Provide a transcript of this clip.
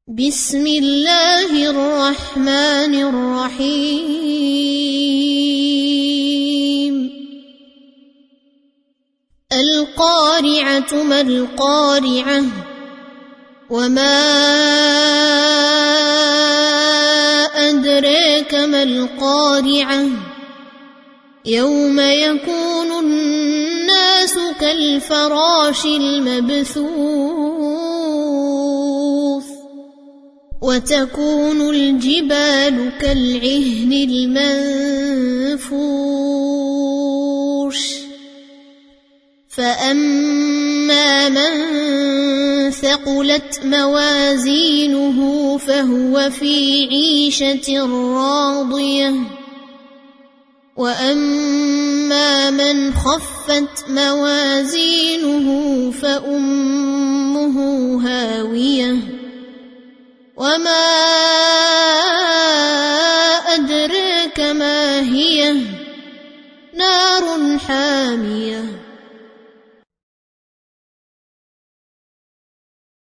بسم الله الرحمن الرحيم القارعة ما القارعة وما أدراك ما القارعة يوم يكون الناس كالفراش المبثوث وتكون الجبال كالعهن المنفوش فأما من ثقلت موازينه فهو في عيشة راضية وأما من خفت موازينه فأمه هاوية وما أدراك ما هي نار حامية